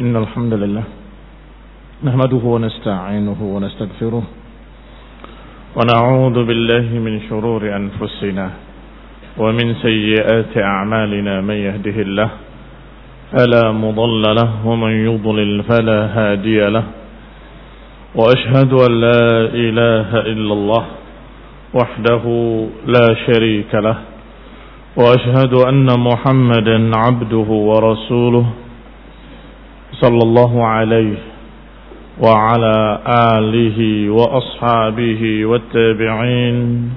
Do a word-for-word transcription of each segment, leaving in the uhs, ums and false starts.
إن الحمد لله نحمده ونستعينه ونستغفره ونعوذ بالله من شرور أنفسنا ومن سيئات أعمالنا. من يهده الله فلا مضل له ومن يضلل فلا هادي له. وأشهد أن لا إله إلا الله وحده لا شريك له. وأشهد أن محمدا عبده ورسوله صلى الله عليه وعلى آله وأصحابه والتابعين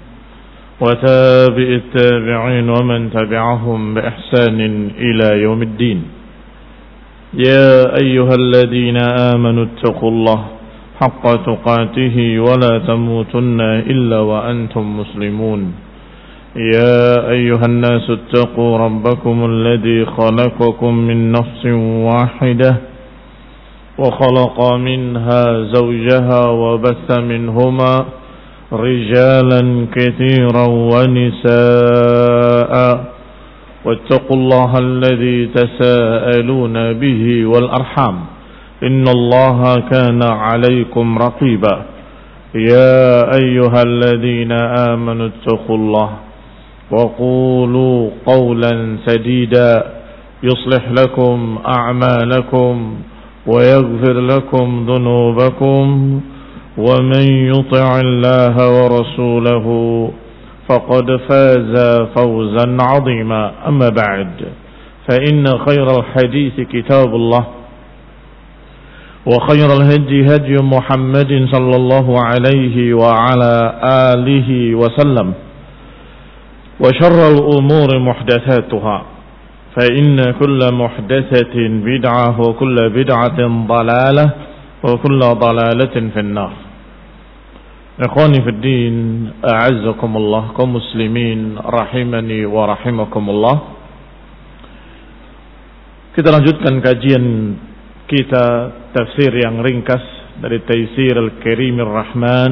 وتابع التابعين ومن تبعهم بإحسان إلى يوم الدين. يا أيها الذين آمنوا اتقوا الله حق تقاته ولا تموتن إلا وأنتم مسلمون. يا أيها الناس اتقوا ربكم الذي خلقكم من نفس واحدة وخلق منها زوجها وبث منهما رجالا كثيرا ونساء واتقوا الله الذي تساءلون به والأرحام إن الله كان عليكم رقيبا. يا أيها الذين آمنوا اتقوا الله وقولوا قولا سديدا يصلح لكم أعمالكم ويغفر لكم ذنوبكم ومن يطع الله ورسوله فقد فاز فوزا عظيما. أما بعد فإن خير الحديث كتاب الله وخير الهدي هدي محمد صلى الله عليه وعلى آله وسلم وشر الأمور محدثاتها فإن كل محدثة بدعة وكل بدعة ضلالة وكل ضلالة في النار. إخواني في الدين أعزكم الله كمسلمين rahimani wa rahimakumullah. Kita lanjutkan kajian kita tafsir yang ringkas dari Taisir Al-Karim Ar-Rahman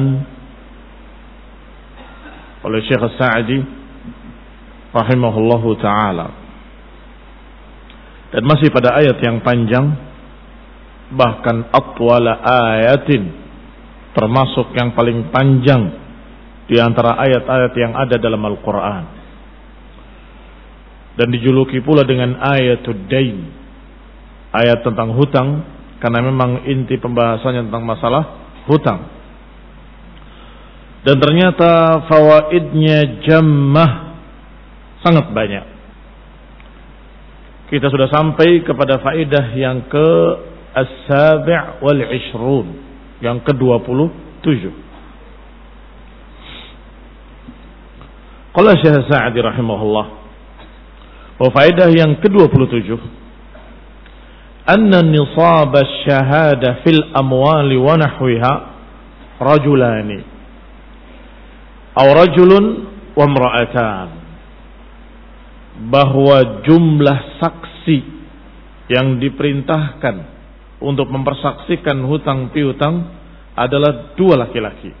oleh Syekh As-Sa'di rahimahullahu ta'ala. Dan masih pada ayat yang panjang, bahkan atwala ayatin, termasuk yang paling panjang di antara ayat-ayat yang ada dalam Al-Quran. Dan dijuluki pula dengan ayatud dain, ayat tentang hutang, karena memang inti pembahasannya tentang masalah hutang. Dan ternyata fawaidnya jammah, sangat banyak. Kita sudah sampai kepada faedah yang ke as-sabi' wal ishrun, yang ke dua puluh tujuh. Qala Syekh Sa'di rahimahullah, wa faedah yang ke dua puluh tujuh, anna nisab asy-syahada fil amwali wa nahwiha rajulani aw rajulun wa imra'atan, bahwa jumlah saksi yang diperintahkan untuk mempersaksikan hutang piutang adalah dua laki-laki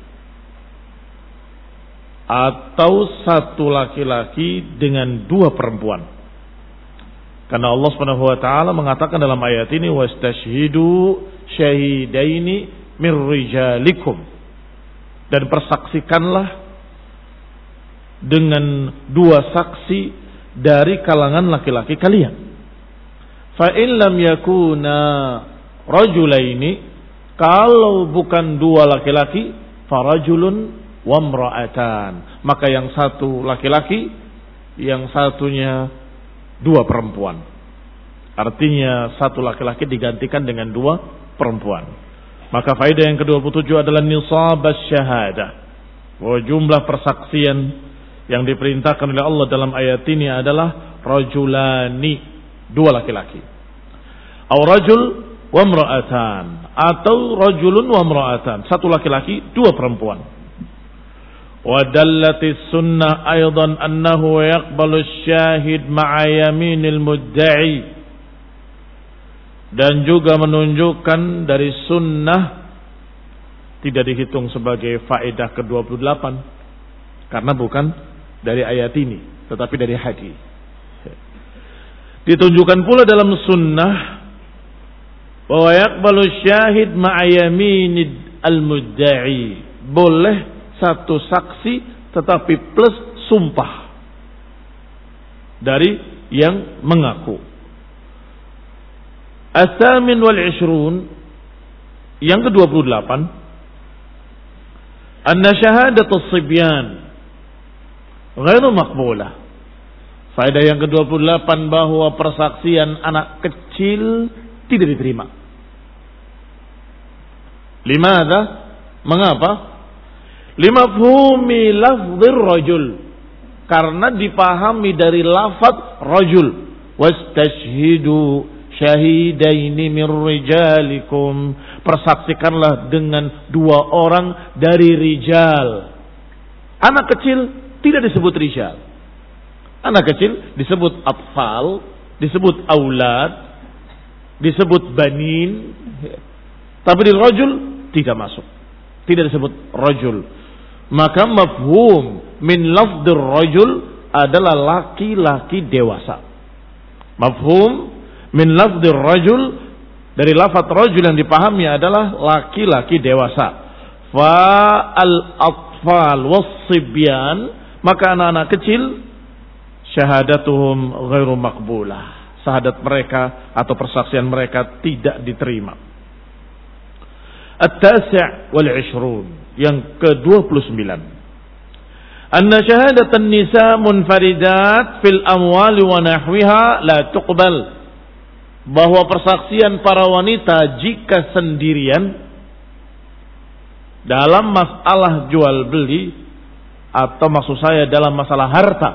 atau satu laki-laki dengan dua perempuan. Karena Allah Subhanahu wa taala mengatakan dalam ayat ini, wastashhidu syahidaini mir rijalikum, dan persaksikanlah dengan dua saksi dari kalangan laki-laki kalian. Fa in lam yakuna rajulaini, kalau bukan dua laki-laki, farajulun wa imra'atan, maka yang satu laki-laki, yang satunya dua perempuan. Artinya satu laki-laki digantikan dengan dua perempuan. Maka faedah yang ke dua puluh tujuh adalah nisab asy-syahadah, bahwa jumlah persaksian yang diperintahkan oleh Allah dalam ayat ini adalah rajulani, dua laki-laki, atau rajul wa imra'atan, atau rajulun wa imra'atan, satu laki-laki dua perempuan. Wa dallatis sunnah aidan annahu yaqbalu asy-syahid ma'a yaminil mudda'i, dan juga menunjukkan dari sunnah tidak dihitung sebagai faedah ke dua puluh delapan karena bukan dari ayat ini tetapi dari hadis. Ditunjukkan pula dalam sunnah Wa yaqbalu syahid ma'a yaminid al-mudda'i. Boleh satu saksi tetapi plus sumpah dari yang mengaku. As-samin wal ishrun, yang kedua puluh delapan, anna syahadatus sibyan ghairu maqbulah. Faedah yang kedua puluh delapan bahwa persaksian anak kecil tidak diterima. Limadha? Mengapa? Limafhumi lafdzir rajul, karena dipahami dari lafaz rajul. Wastashhidu syahidaini min rijalikum, persaksikanlah dengan dua orang dari rijal. Anak kecil tidak disebut rijal. Anak kecil disebut atfal, disebut aulad, disebut banin. Tapi di rajul tidak masuk, tidak disebut rajul. Maka mafhum min lafdzir rajul adalah laki-laki dewasa. Mafhum min lafdzir rajul, dari lafaz rajul yang dipahami adalah laki-laki dewasa. Fa al-atfal was-sibyan, maka anak-anak kecil syahadatuhum ghairu maqbulah, syahadat mereka atau persaksian mereka tidak diterima. At-tasi' wal ishrun, yang ke-dua puluh sembilan, anna syahadatan nisa munfaridat fil amwali wa nahwiha la tuqbal, bahwa persaksian para wanita jika sendirian dalam masalah jual beli, atau maksud saya dalam masalah harta,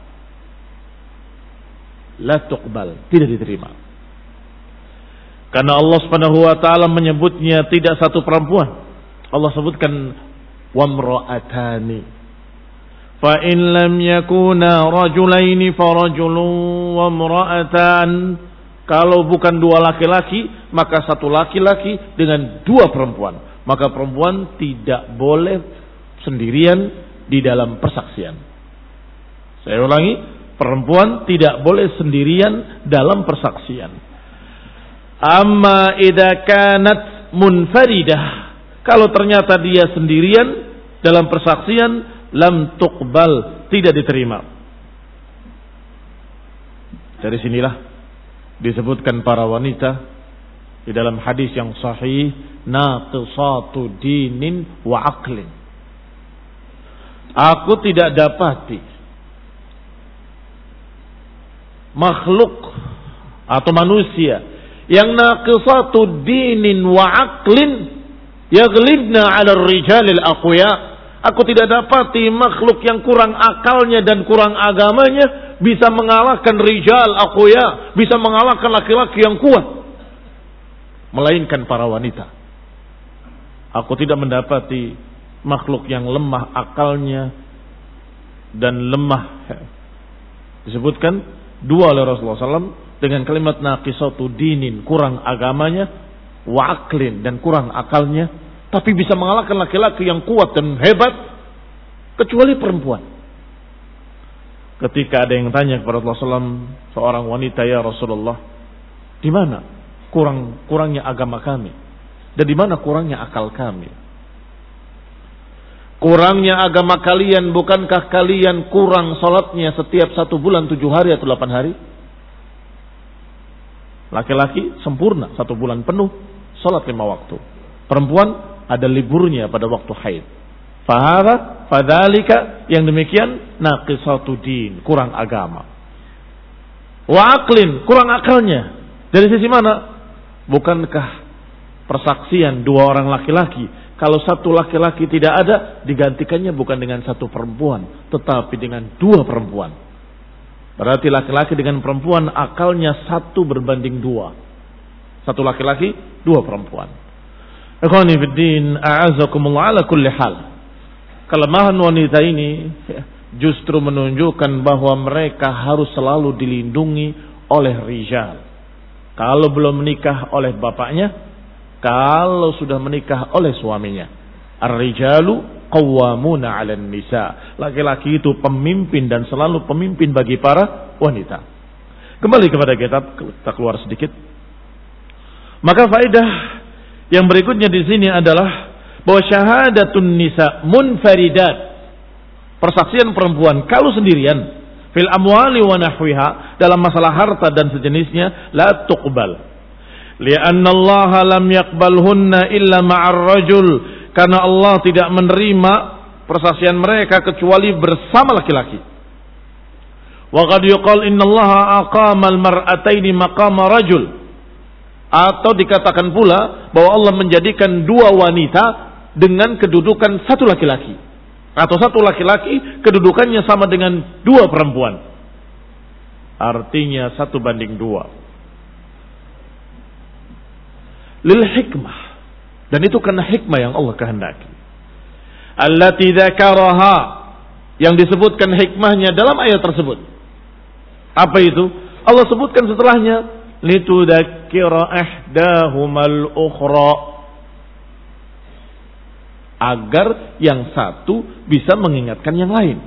la tuqbal, tidak diterima. Karena Allah Subhanahu wa taala menyebutnya tidak satu perempuan. Allah sebutkan wamra'atani. Fa in lam yakuna rajulaini farajulun wamra'atan. Kalau bukan dua laki-laki, maka satu laki-laki dengan dua perempuan. Maka perempuan tidak boleh sendirian di dalam persaksian. Saya ulangi, perempuan tidak boleh sendirian dalam persaksian. Amma idza kanat munfaridah, kalau ternyata dia sendirian dalam persaksian, lam tuqbal, tidak diterima. Dari sinilah disebutkan para wanita di dalam hadis yang sahih, naqisatu dinin wa aqlin. Aku tidak dapati makhluk atau manusia yang naqisatu dinin wa aqlin yaghlibna 'ala ar-rijalil aqwiya. Aku tidak dapati makhluk yang kurang akalnya dan kurang agamanya bisa mengalahkan rijal aqwiya, bisa mengalahkan laki-laki yang kuat, melainkan para wanita. Aku tidak mendapati makhluk yang lemah akalnya dan lemah, disebutkan dua oleh Rasulullah sallallahu alaihi wasallam dengan kalimat naqisatu dinin, kurang agamanya, wa aqlin, dan kurang akalnya, tapi bisa mengalahkan laki-laki yang kuat dan hebat, kecuali perempuan. Ketika ada yang tanya kepada Rasulullah sallallahu alaihi wasallam, seorang wanita, ya Rasulullah, di mana kurang kurangnya agama kami dan di mana kurangnya akal kami? Kurangnya agama kalian, bukankah kalian kurang salatnya setiap satu bulan tujuh hari atau delapan hari? Laki-laki sempurna satu bulan penuh salat lima waktu. Perempuan ada liburnya pada waktu haid. Fahara, fadhalika, yang demikian naqisatu din, kurang agama. Wa aqlin, kurang akalnya. Dari sisi mana? Bukankah persaksian dua orang laki-laki, kalau satu laki-laki tidak ada, digantikannya bukan dengan satu perempuan, tetapi dengan dua perempuan. Berarti laki-laki dengan perempuan akalnya satu berbanding dua. Satu laki-laki, dua perempuan. Ikhwani fiddin, a'azakumullah, ala kulli hal. Kelemahan wanita ini justru menunjukkan bahwa mereka harus selalu dilindungi oleh rijal. Kalau belum menikah oleh bapaknya, kalau sudah menikah oleh suaminya. Ar-rijalu qawwamuna 'alan nisa. Laki-laki itu pemimpin dan selalu pemimpin bagi para wanita. Kembali kepada kitab, kita keluar sedikit. Maka faedah yang berikutnya di sini adalah bahwa syahadatun nisa munfaridat, persaksian perempuan kalau sendirian, fil amwali wa nahwiha, dalam masalah harta dan sejenisnya, la tuqbal. Lianna Allah lam yaqbalhunna illa ma'ar rajul, karena Allah tidak menerima persaksian mereka kecuali bersama laki-laki. Wa qad yuqal inna Allah aqama al-mar'ataini maqama rajul, atau dikatakan pula bahwa Allah menjadikan dua wanita dengan kedudukan satu laki-laki, atau satu laki-laki kedudukannya sama dengan dua perempuan. Artinya satu banding dua. Lil hikmah, dan itu karena hikmah yang Allah kehendaki. Allati dzakaraha, yang disebutkan hikmahnya dalam ayat tersebut. Apa itu? Allah sebutkan setelahnya, litudzakkira ihdahumal ukhra, agar yang satu bisa mengingatkan yang lain.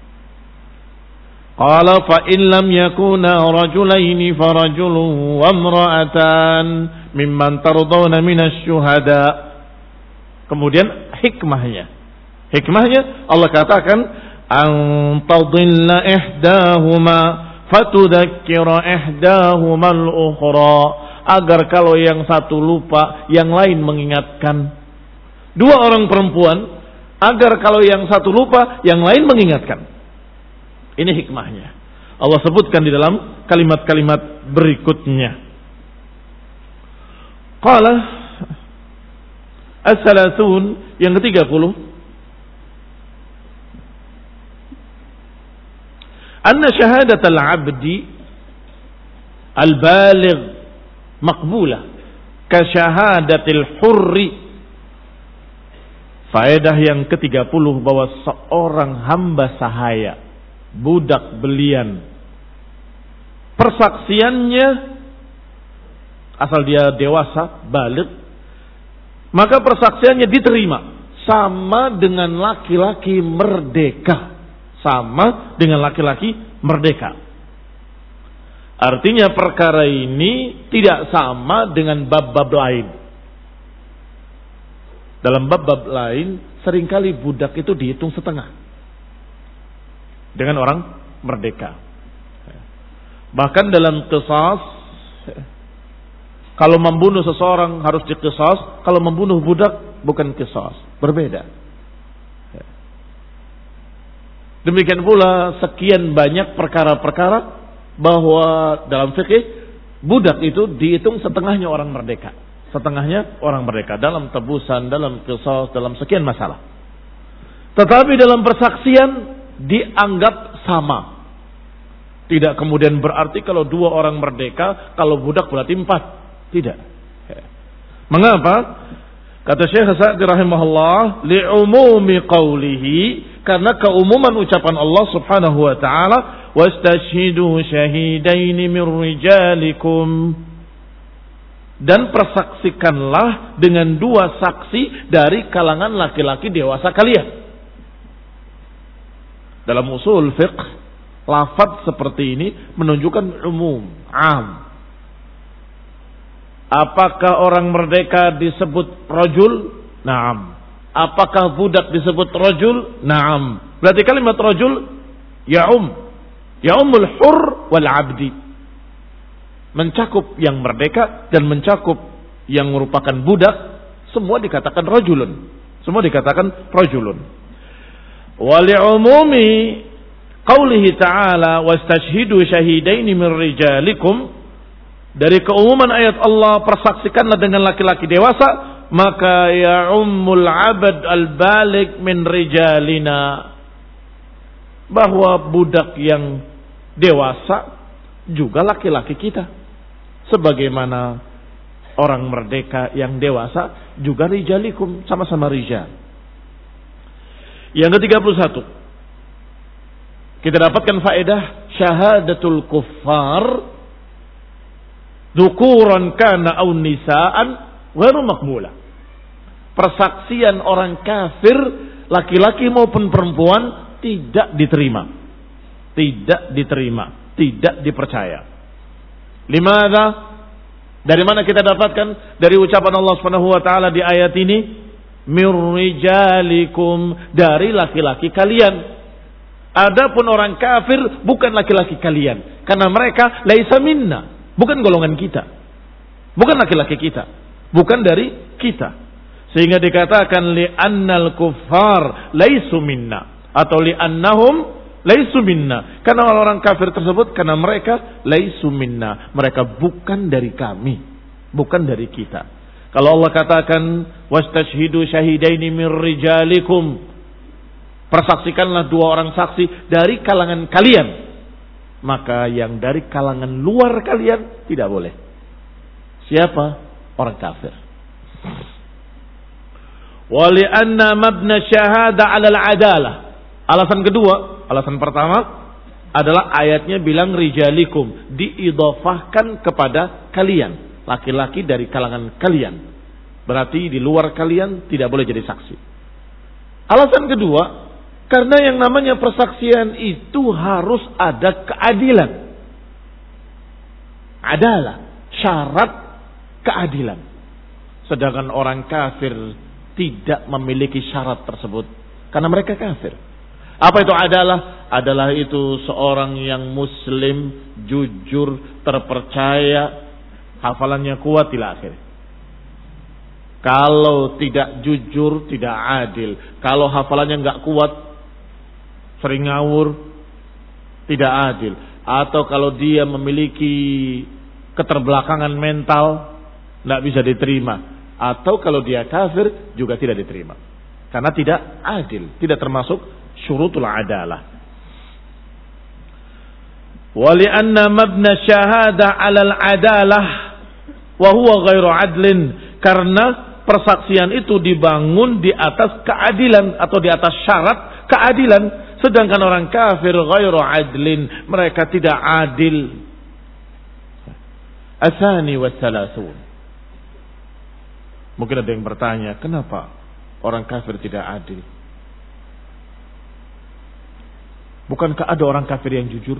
Qala fa in lam yakuna rajulaini farajulun wa imra'atan mimman tardawna minasy syuhada. Kemudian hikmahnya. Hikmahnya Allah katakan an tadilla ihdahuma fatudzakkira ihdahuma al-ukhra, agar kalau yang satu lupa yang lain mengingatkan. Dua orang perempuan, agar kalau yang satu lupa yang lain mengingatkan. Ini hikmahnya. Allah sebutkan di dalam kalimat-kalimat berikutnya. Qala as-salasun, yang ketiga puluh, anna syahadat al-abdi al-baligh maqbulah ka syahadatil hurri. Faedah yang ketiga puluh, bahwa seorang hamba sahaya, budak belian, persaksiannya asal dia dewasa, baligh, maka persaksiannya diterima sama dengan laki-laki merdeka, sama dengan laki-laki merdeka. Artinya perkara ini tidak sama dengan bab-bab lain. Dalam bab-bab lain seringkali budak itu dihitung setengah dengan orang merdeka. Bahkan dalam qisas, kalau membunuh seseorang harus diqisas, kalau membunuh budak bukan qisas, berbeda. Demikian pula sekian banyak perkara-perkara bahwa dalam fikih budak itu dihitung setengahnya orang merdeka. Setengahnya orang merdeka dalam tebusan, dalam qisas, dalam sekian masalah. Tetapi dalam persaksian dianggap sama. Tidak kemudian berarti kalau dua orang merdeka, kalau budak berarti empat. Tidak. Mengapa? Kata Syekh Sa'di rahimahullah, li'umumi qawlihi, karena keumuman ucapan Allah subhanahu wa ta'ala, wastashhidu syahidaini min rijalikum, dan persaksikanlah dengan dua saksi dari kalangan laki-laki dewasa kalian. Dalam usul fiqh, lafaz seperti ini menunjukkan umum, am. Apakah orang merdeka disebut rajul? Naam. Apakah budak disebut rajul? Naam. Berarti kalimat rajul ya'um, ya'umul hur wal abdi, mencakup yang merdeka dan mencakup yang merupakan budak, semua dikatakan rajulun. Semua dikatakan rajulun. Wa li'umumi qaulihi ta'ala wastashhidu syahidaini min rijalikum, dari keumuman ayat Allah persaksikanlah dengan laki-laki dewasa, maka ya'ummul 'abd al-baligh min rijalina, bahwa budak yang dewasa juga laki-laki kita, sebagaimana orang merdeka yang dewasa juga rijalikum, sama-sama rijal. Yang ke tiga puluh satu, kita dapatkan faedah syahadatul kuffar dzukuran kana aw nisaan ghairu maqbulah. Persaksian orang kafir, laki-laki maupun perempuan, tidak diterima. Tidak diterima, tidak dipercaya. Limadha? Dari mana kita dapatkan? Dari ucapan Allah Subhanahu wa taala di ayat ini, mir rijalikum, dari laki-laki kalian. Adapun orang kafir bukan laki-laki kalian, karena mereka laisa minna, bukan golongan kita. Bukan laki-laki kita, bukan dari kita. Sehingga dikatakan li'annal kuffar laisu minna atau li'annahum laisu minna. Karena orang-orang kafir tersebut, karena mereka laisu minna, mereka bukan dari kami, bukan dari kita. Kalau Allah katakan wastashhidu syahidaini min rijalikum, persaksikanlah dua orang saksi dari kalangan kalian, maka yang dari kalangan luar kalian tidak boleh. Siapa? Orang kafir. Wa li'anna mabna syahada 'ala al-'adalah. Alasan kedua, alasan pertama adalah ayatnya bilang rijalikum, diidhafahkan kepada kalian, laki-laki dari kalangan kalian. Berarti di luar kalian tidak boleh jadi saksi. Alasan kedua, karena yang namanya persaksian itu harus ada keadilan. Adalah syarat keadilan. Sedangkan orang kafir tidak memiliki syarat tersebut, karena mereka kafir. Apa itu adalah? Adalah itu seorang yang muslim, jujur, terpercaya, hafalannya kuat ila akhir. Kalau tidak jujur, tidak adil. Kalau hafalannya enggak kuat, sering ngawur, tidak adil. Atau kalau dia memiliki keterbelakangan mental, tidak bisa diterima. Atau kalau dia kafir, juga tidak diterima. Karena tidak adil, tidak termasuk syurutul adalah. Walianna mabna syahada alal adalah wa huwa ghairu adlin, karena persaksian itu dibangun di atas keadilan atau di atas syarat keadilan. Sedangkan orang kafir ghairu adlin, mereka tidak adil. Asani wassalasun. Mungkin ada yang bertanya, kenapa orang kafir tidak adil? Bukankah ada orang kafir yang jujur?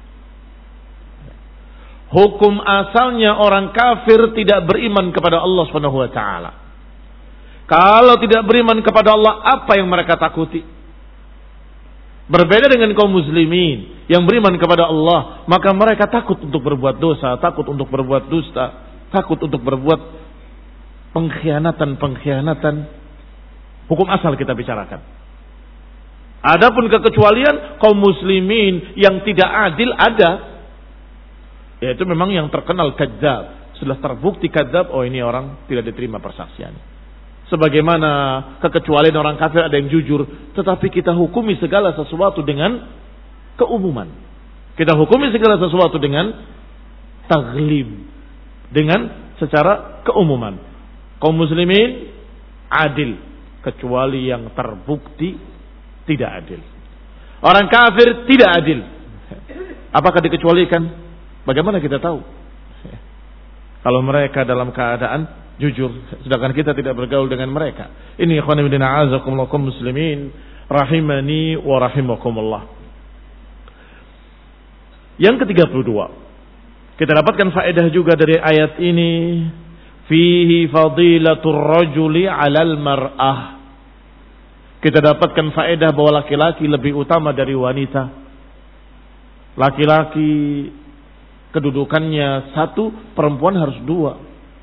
Hukum asalnya orang kafir tidak beriman kepada Allah Subhanahu wa taala. Kalau tidak beriman kepada Allah, apa yang mereka takuti? Berbeda dengan kaum muslimin yang beriman kepada Allah, maka mereka takut untuk berbuat dosa, takut untuk berbuat dusta, takut untuk berbuat pengkhianatan-pengkhianatan. Hukum asal kita bicarakan. Adapun kekecualian kaum muslimin yang tidak adil ada, yaitu memang yang terkenal kadzab. Sudah terbukti kadzab, oh ini orang tidak diterima persaksiannya. Sebagaimana kekecualian orang kafir ada yang jujur, tetapi kita hukumi segala sesuatu dengan keumuman. Kita hukumi segala sesuatu dengan taglib, dengan secara keumuman. Kaum muslimin adil, kecuali yang terbukti tidak adil. Orang kafir tidak adil. Apakah dikecualikan? Bagaimana kita tahu? Kalau mereka dalam keadaan jujur, sedangkan kita tidak bergaul dengan mereka. Ini ikhwan fillah a'azakumullah kaum muslimin rahimani wa rahimakumullah. Yang ketiga puluh dua, kita dapatkan faedah juga dari ayat ini, fihi fadilatur rajuli 'alal mar'ah. Kita dapatkan faedah bahwa laki-laki lebih utama dari wanita. Laki-laki kedudukannya satu, perempuan harus dua.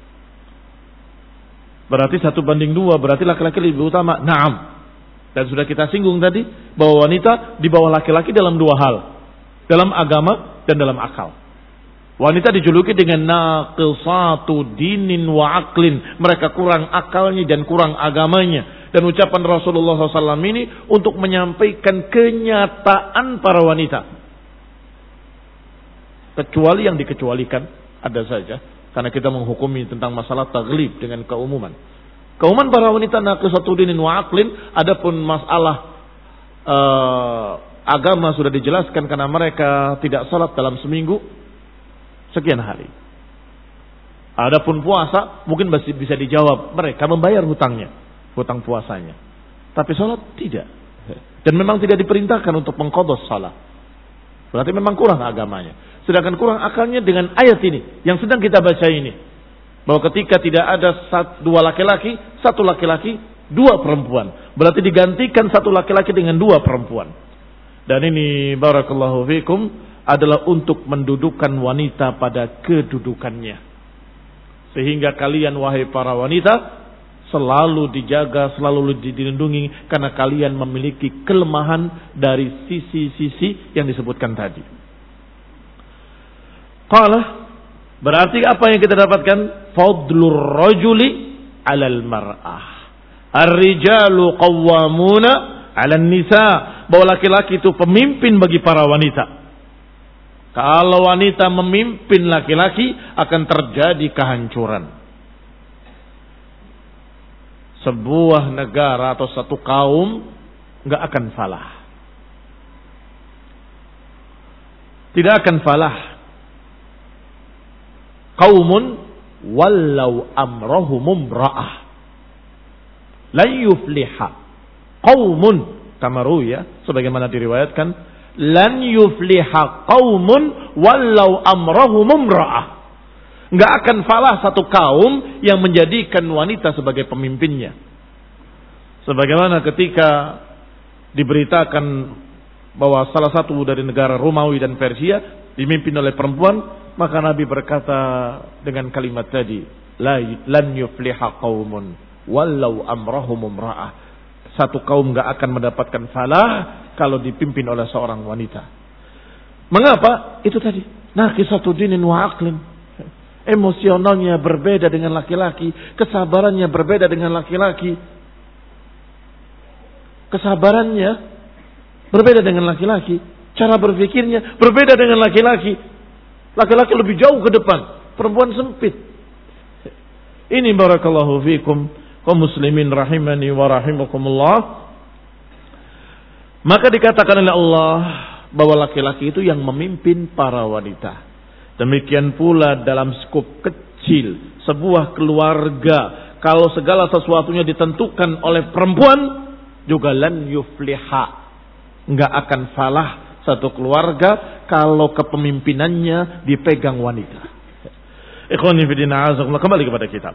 Berarti satu banding dua, berarti laki-laki lebih utama. Naam. Dan sudah kita singgung tadi bahwa wanita di bawah laki-laki dalam dua hal, dalam agama dan dalam akal. Wanita dijuluki dengan naqisatu dinin wa aqlin. Mereka kurang akalnya dan kurang agamanya. Dan ucapan Rasulullah shallallahu alaihi wasallam ini untuk menyampaikan kenyataan para wanita. Kecuali yang dikecualikan, ada saja. Karena kita menghukumi tentang masalah taglib dengan keumuman. Keumuman para wanita naqisatu dinin wa aqlin. Adapun masalah uh, agama sudah dijelaskan karena mereka tidak salat dalam seminggu sekian hari. Adapun puasa mungkin masih bisa dijawab, mereka membayar hutangnya, hutang puasanya. Tapi salat tidak. Dan memang tidak diperintahkan untuk mengqadha salat. Berarti memang kurang agamanya. Sedangkan kurang akalnya dengan ayat ini yang sedang kita baca ini. Bahwa ketika tidak ada satu, dua laki-laki, satu laki-laki, dua perempuan. Berarti digantikan satu laki-laki dengan dua perempuan. Dan ini barakallahu fikum adalah untuk mendudukan wanita pada kedudukannya. Sehingga kalian wahai para wanita selalu dijaga, selalu dilindungi karena kalian memiliki kelemahan dari sisi-sisi yang disebutkan tadi. Qala, berarti apa yang kita dapatkan? Fadlur rajuli 'alal mar'ah. Ar-rijalu qawwamuna 'alan nisa. Bahwa laki-laki itu pemimpin bagi para wanita. Kalau wanita memimpin laki-laki akan terjadi kehancuran. Sebuah negara atau satu kaum nggak akan falah. Tidak akan falah. Qaumun wallau amrahum imra'ah la yufliha. Qaumun kama ruya sebagaimana diriwayatkan, lan yufliha qaumun wallau amrahum imra'ah. Nggak akan falah satu kaum yang menjadikan wanita sebagai pemimpinnya. Sebagaimana ketika diberitakan bahwa salah satu dari negara Romawi dan Persia dipimpin oleh perempuan, maka Nabi berkata dengan kalimat tadi, lan yufliha qaumun walau amrahum imra'ah. Satu kaum nggak akan mendapatkan falah kalau dipimpin oleh seorang wanita. Mengapa? Itu tadi, naqisatu dinin wa aqlin. Emosionalnya berbeda dengan laki-laki, kesabarannya berbeda dengan laki-laki. Kesabarannya berbeda dengan laki-laki, cara berpikirnya berbeda dengan laki-laki. Laki-laki lebih jauh ke depan, perempuan sempit. Ini barakallahu fikum kaum muslimin rahimani wa rahimakumullah. Maka dikatakan oleh Allah bahwa laki-laki itu yang memimpin para wanita. Demikian pula dalam skup kecil sebuah keluarga, kalau segala sesuatunya ditentukan oleh perempuan, juga lan yufliha, enggak akan falah satu keluarga kalau kepemimpinannya dipegang wanita. Ikhwani fi din, a'azakumullah, kembali kepada kitab.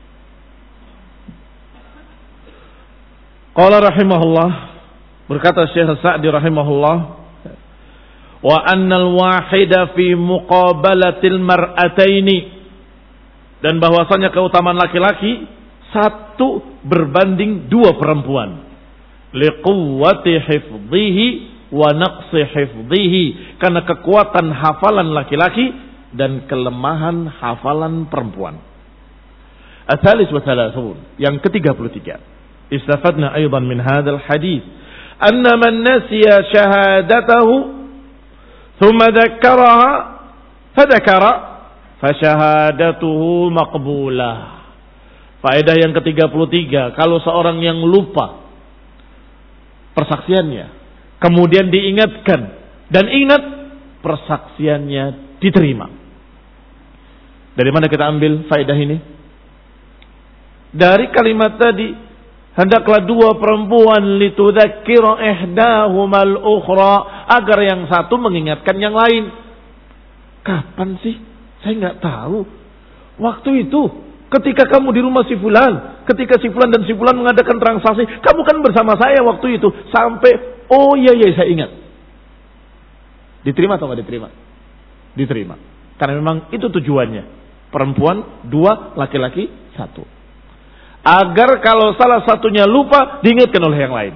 Qala rahimahullah, berkata Syekh Sa'di rahimahullah, wa annal wahida fi muqabalatil mar'ataini, dan bahwasanya keutamaan laki-laki satu berbanding dua perempuan, liquwwati hifdhihi wa naqsi hifdhihi, karena kekuatan hafalan laki-laki dan kelemahan hafalan perempuan. Atsalis wa thalathun, yang ke tiga puluh tiga. Istafadna aidan min hadzal hadits anna man nasiya syahadatahu ثم ذكرها فذكر فشهادته مقبولة. Faedah yang ke tiga puluh tiga, kalau seorang yang lupa persaksiannya kemudian diingatkan dan ingat, persaksiannya diterima. Dari mana kita ambil faedah ini? Dari kalimat tadi, hendaklah dua perempuan litudzakkira ihdahumal ukhra, agar yang satu mengingatkan yang lain. Kapan sih? Saya nggak tahu. Waktu itu ketika kamu di rumah si fulan, ketika si fulan dan si fulan mengadakan transaksi, kamu kan bersama saya waktu itu sampai, oh iya iya saya ingat. Diterima atau nggak diterima? Diterima. Karena memang itu tujuannya. Perempuan dua, laki-laki satu. Agar kalau salah satunya lupa, diingatkan oleh yang lain.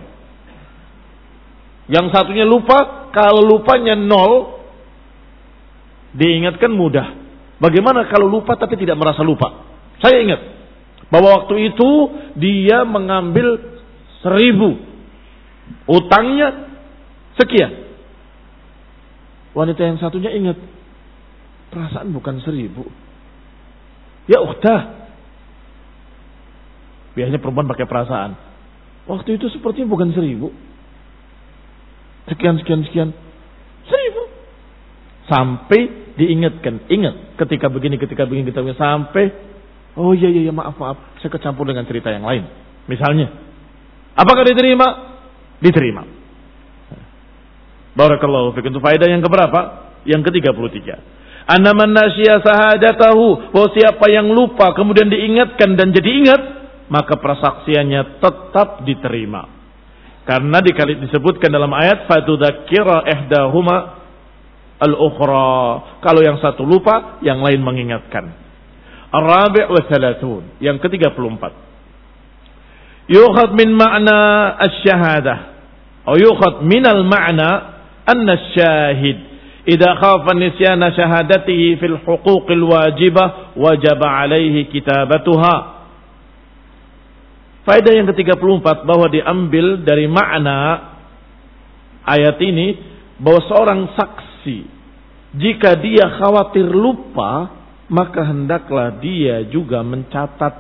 Yang satunya lupa, kalau lupanya nol, diingatkan mudah. Bagaimana kalau lupa tapi tidak merasa lupa? Saya ingat bahwa waktu itu dia mengambil seribu, utangnya sekian. Wanita yang satunya ingat, perasaan bukan seribu. Ya ukhtah. Biasanya perempuan pakai perasaan. Waktu itu sepertinya bukan seribu. Sekian, sekian, sekian. Seribu. Sampai diingatkan. Ingat ketika begini, ketika begini, ketika begini. Sampai, oh iya, iya, maaf, maaf. Saya kecampur dengan cerita yang lain. Misalnya. Apakah diterima? Diterima. Barakallahu fikum. Itu faedah yang keberapa? Yang ke tiga puluh tiga. Anna man nasiya sahadatahu, bahwa siapa yang lupa kemudian diingatkan dan jadi ingat, maka persaksiannya tetap diterima. Karena dikali disebutkan dalam ayat fatudzakira ihdahuma al-ukhra. Kalau yang satu lupa, yang lain mengingatkan. Ar-rabi' wa thalathun, yang ke-tiga puluh empat. Yukhad min ma'na asy-syahadah. Atau yukhad min al-ma'na anna asy-syahid idza khafa nisyana syahadatihi fil huquqil wajibah wajaba alaihi kitabatuha. Faedah yang ke-tiga puluh empat bahwa diambil dari makna ayat ini bahwa seorang saksi jika dia khawatir lupa maka hendaklah dia juga mencatat.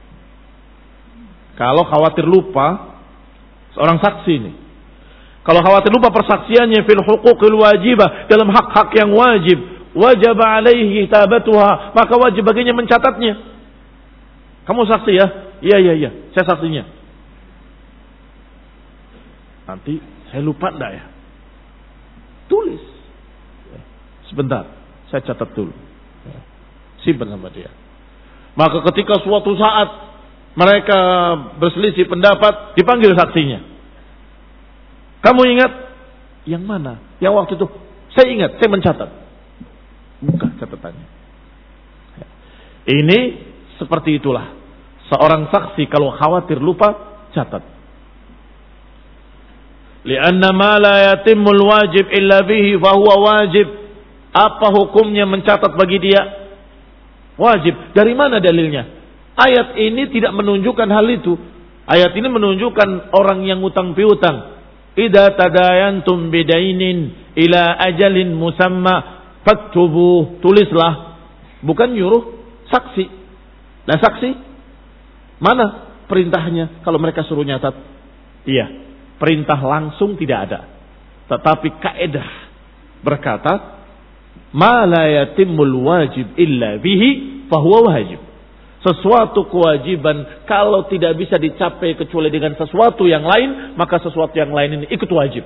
Kalau khawatir lupa seorang saksi ini, kalau khawatir lupa persaksiannya fil huquqil wajibah, dalam hak-hak yang wajib, wajib alaihi kitabatuha, maka wajib baginya mencatatnya. Kamu saksi ya? Iya, iya, iya, saya saksinya. Nanti saya lupa enggak ya? Tulis. Sebentar, saya catat dulu. Simpan sama dia. Maka ketika suatu saat mereka berselisih pendapat, dipanggil saksinya. Kamu ingat? Yang mana? Yang waktu itu saya ingat, saya mencatat. Buka catatannya. Ini seperti itulah. Seorang saksi kalau khawatir lupa, catat. Lianna ma la yatimul wajib illa bihi fahuwa wajib. Apa hukumnya mencatat bagi dia? Wajib. Dari mana dalilnya? Ayat ini tidak menunjukkan hal itu. Ayat ini menunjukkan orang yang utang piutang. Idza tadayantum bidainin ila ajalin musamma faktubuh. Tulislah. Bukan nyuruh saksi. Lah saksi mana perintahnya kalau mereka suruh nyatat? Iya, perintah langsung tidak ada. Tetapi kaidah berkata, ma la yatimul wajib illa bihi fahuwa wajib. Sesuatu kewajiban kalau tidak bisa dicapai kecuali dengan sesuatu yang lain, maka sesuatu yang lain ini ikut wajib.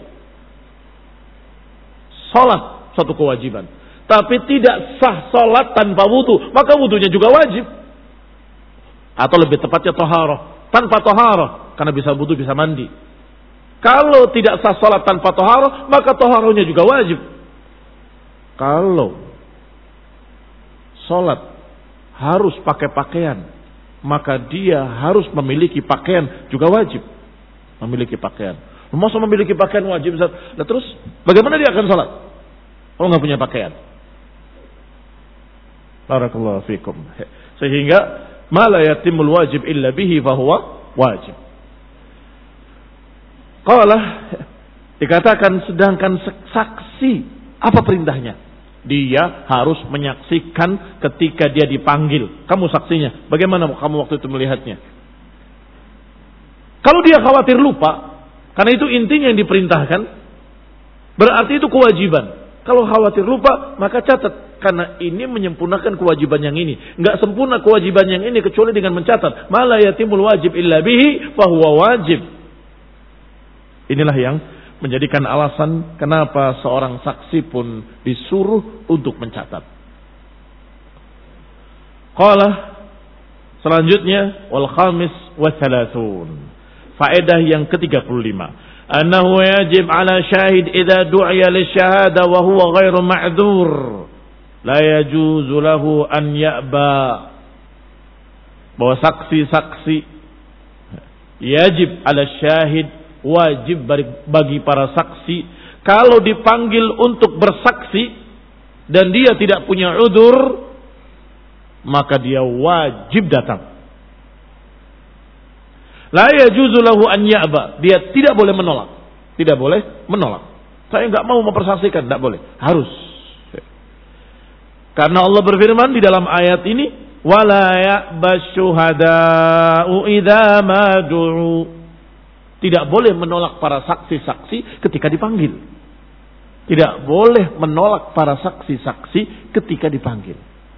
Salat suatu kewajiban, tapi tidak sah salat tanpa wudu, maka wudunya juga wajib. Atau lebih tepatnya taharah. Tanpa taharah, karena bisa wudu, bisa mandi. Kalau tidak sah salat tanpa taharah, maka taharahnya juga wajib. Kalau salat harus pakai pakaian, maka dia harus memiliki pakaian juga wajib. Memiliki pakaian. Masa memiliki pakaian wajib? Nah, terus bagaimana dia akan salat kalau nggak punya pakaian? Barakallahu fikum. Sehingga ma la yatimul wajib illa bihi fahuwa wajib. Qala, dikatakan sedangkan saksi, apa perintahnya? Dia harus menyaksikan ketika dia dipanggil. Kamu saksinya, bagaimana kamu waktu itu melihatnya? Kalau dia khawatir lupa, karena itu intinya yang diperintahkan, berarti itu kewajiban. Kalau khawatir lupa, maka catat. Karena ini menyempurnakan kewajiban yang ini. Enggak sempurna kewajiban yang ini kecuali dengan mencatat. Ma la yatimul wajib illa bihi fahuwa wajib. Inilah yang menjadikan alasan kenapa seorang saksi pun disuruh untuk mencatat. Qala, selanjutnya wal khamis wa thalathun. Faedah yang ke-tiga puluh lima. Annahu yajib ala syahid idza du'iya lisyahada wa huwa ghairu ma'dzur. La yajuzu lahu an ya'ba. Bahwa saksi-saksi yajib ala syahid, wajib bagi para saksi, kalau dipanggil untuk bersaksi dan dia tidak punya udzur, maka dia wajib datang. La yajuzu lahu an ya'ba. Dia tidak boleh menolak. Tidak boleh menolak. Saya enggak mau mempersaksikan, enggak boleh. Harus. Karena Allah berfirman di dalam ayat ini, wala ya'basyuhada'u idza ma du'u. Tidak boleh menolak para saksi-saksi ketika dipanggil. Tidak boleh menolak para saksi-saksi ketika dipanggil.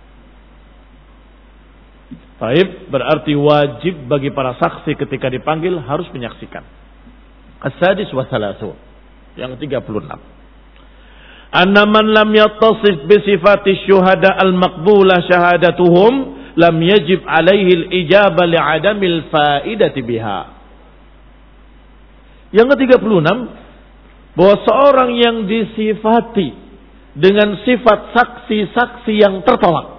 Baik, berarti wajib bagi para saksi ketika dipanggil harus menyaksikan. As-sadis wa thalathun, yang tiga puluh enam. Anna man lam yattasif bi sifati syuhada al-maqbulah syahadatuhum lam yajib alaihi al-ijabah li'adamil faidati biha. Yang ke tiga puluh enam, bahwa seorang yang disifati dengan sifat saksi-saksi yang tertolak,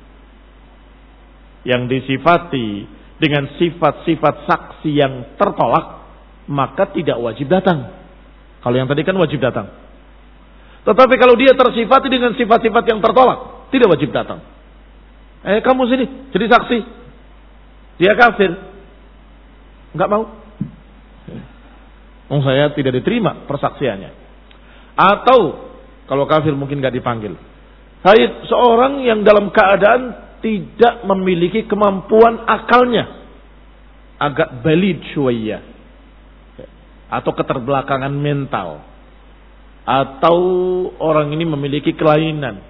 yang disifati dengan sifat-sifat saksi yang tertolak, maka tidak wajib datang. Kalau yang tadi kan wajib datang. Tetapi kalau dia tersifati dengan sifat-sifat yang tertolak, tidak wajib datang. Eh kamu sini jadi saksi, dia kafir, nggak mau. Oh, saya tidak diterima persaksiannya. Atau kalau kafir mungkin nggak dipanggil. Hai seorang yang dalam keadaan tidak memiliki kemampuan akalnya, agak balid syuwaya, atau keterbelakangan mental, atau orang ini memiliki kelainan.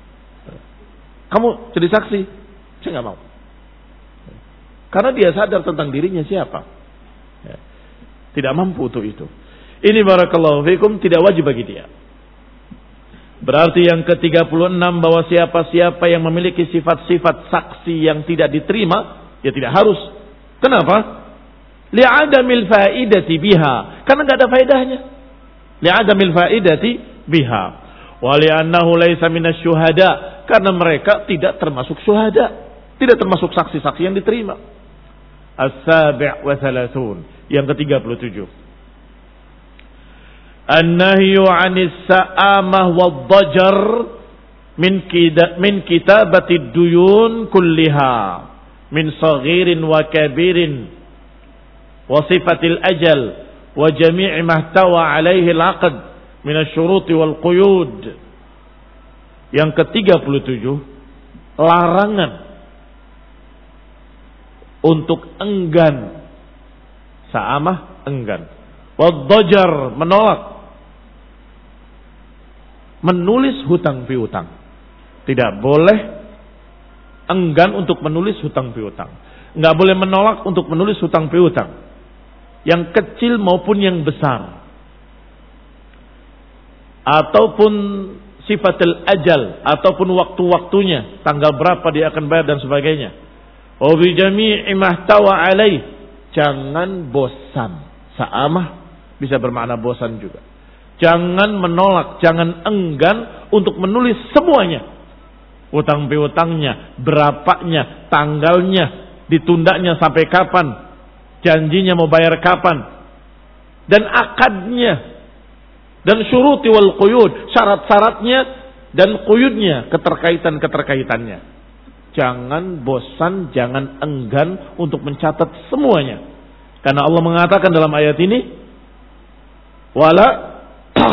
Kamu jadi saksi, saya nggak mau. Karena dia sadar tentang dirinya siapa. Tidak mampu untuk itu. Ini barakallahu fikum tidak wajib bagi dia. Berarti yang ke tiga puluh enam bahwa siapa-siapa yang memiliki sifat-sifat saksi yang tidak diterima, ya tidak harus. Kenapa? Li'adamil faidati biha. Karena enggak ada faedahnya. Li'adamil faidati biha. Wa li'annahu laisa minasy syuhada. Karena mereka tidak termasuk syuhada. Tidak termasuk saksi-saksi yang diterima. As-sabi' wa thalathun. Yang ke tiga puluh tujuh. An-nahyu 'anis sa'amah wad-dajar min kida min kitabati duyun kulliha min saghirin wa kabirin wa sifatil ajal wa jami'i ma ihtawa 'alaihi al-'aqd min asy-syurut wal quyud. Yang ke tiga puluh tujuh, larangan untuk enggan, sa'amah enggan, wad-dajar menolak, menulis hutang piutang. Tidak boleh enggan untuk menulis hutang piutang. Enggak boleh menolak untuk menulis hutang piutang. Yang kecil maupun yang besar. Ataupun sifatul ajal, ataupun waktu-waktunya, tanggal berapa dia akan bayar dan sebagainya. Wa bi jami'i mahtawa alaih. Jangan bosan. Sa'amah bisa bermakna bosan juga. Jangan menolak, jangan enggan untuk menulis semuanya. Utang piutangnya, berapanya, tanggalnya, ditundanya sampai kapan, janjinya mau bayar kapan, dan akadnya, dan syuruti wal quyud, syarat-syaratnya dan quyudnya, keterkaitan-keterkaitannya. Jangan bosan, jangan enggan untuk mencatat semuanya. Karena Allah mengatakan dalam ayat ini, wala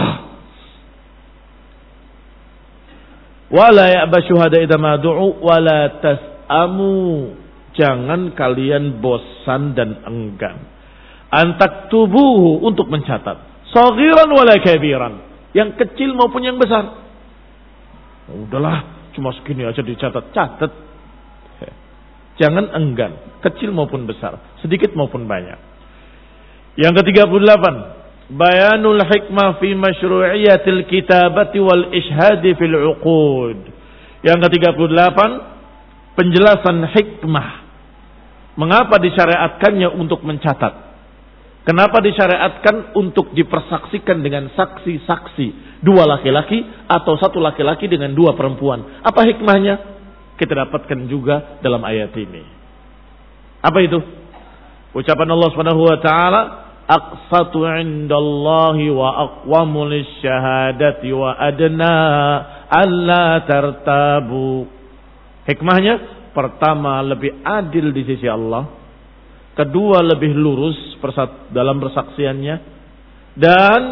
wala ya'ba syuhada idza ma du'u wala tas'amu. Jangan kalian bosan dan enggan antaktubuhu untuk mencatat, saghiran wala kabiran, yang kecil maupun yang besar. Udahlah, cuma segini aja dicatat, catat. Jangan enggan, kecil maupun besar, sedikit maupun banyak. Yang ke tiga puluh delapan, bayanul hikmah fi masyru'iyatil kitabati wal ishhadi fil uqud. Yang ke tiga puluh delapan, penjelasan hikmah. Mengapa disyariatkannya untuk mencatat? Kenapa disyariatkan untuk dipersaksikan dengan saksi-saksi, dua laki-laki atau satu laki-laki dengan dua perempuan? Apa hikmahnya? Kita dapatkan juga dalam ayat ini. Apa itu? Ucapan Allah Subhanahu wa taala, aqsatu 'indallahi wa aqwamu lisyahadati wa adna alla tartabu. Hikmahnya, pertama lebih adil di sisi Allah, kedua lebih lurus dalam persaksiannya, dan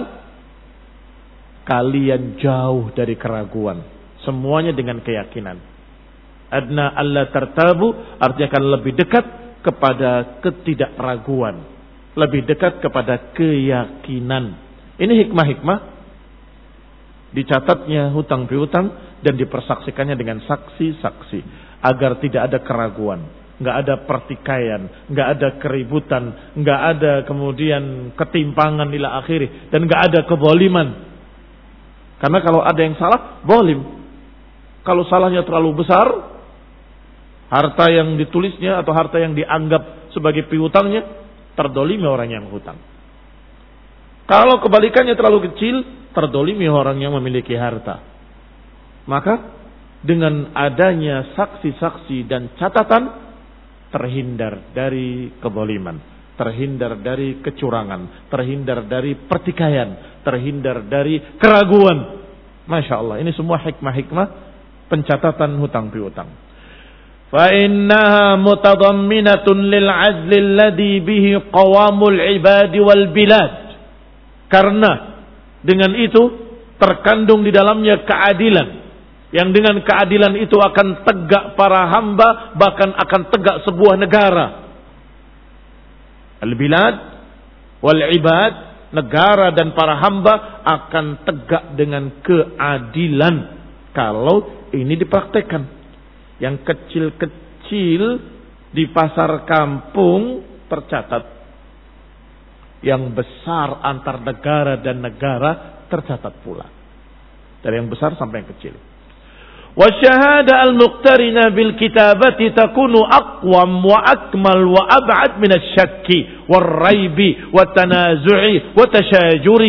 kalian jauh dari keraguan. Semuanya dengan keyakinan. Adna alla tartabu artinya akan lebih dekat kepada ketidakraguan, lebih dekat kepada keyakinan. Ini hikmah-hikmah dicatatnya hutang piutang dan dipersaksikannya dengan saksi-saksi agar tidak ada keraguan, nggak ada pertikaian, nggak ada keributan, nggak ada kemudian ketimpangan ila akhiri, dan nggak ada kezaliman. Karena kalau ada yang salah, zalim. Kalau salahnya terlalu besar, harta yang ditulisnya atau harta yang dianggap sebagai piutangnya, terdolimi orang yang hutang. Kalau kebalikannya terlalu kecil, terdolimi orang yang memiliki harta. Maka dengan adanya saksi-saksi dan catatan, terhindar dari kezaliman, terhindar dari kecurangan, terhindar dari pertikaian, terhindar dari keraguan. Masya Allah, ini semua hikmah-hikmah pencatatan hutang piutang. Fa innaha mutadamminatun lil 'adli alladhi bihi qawamul 'ibadi wal bilad. Karena dengan itu terkandung di dalamnya keadilan, yang dengan keadilan itu akan tegak para hamba, bahkan akan tegak sebuah negara. Al-bilad wal-ibad, negara dan para hamba akan tegak dengan keadilan kalau ini dipraktekkan. Yang kecil-kecil di pasar kampung tercatat, yang besar antar negara dan negara tercatat pula. Dari yang besar sampai yang kecil. والشهادة المقترنة بالكتابة تكون أقوم وأكمل وأبعد من الشك والريب والتنازع والتشاجر.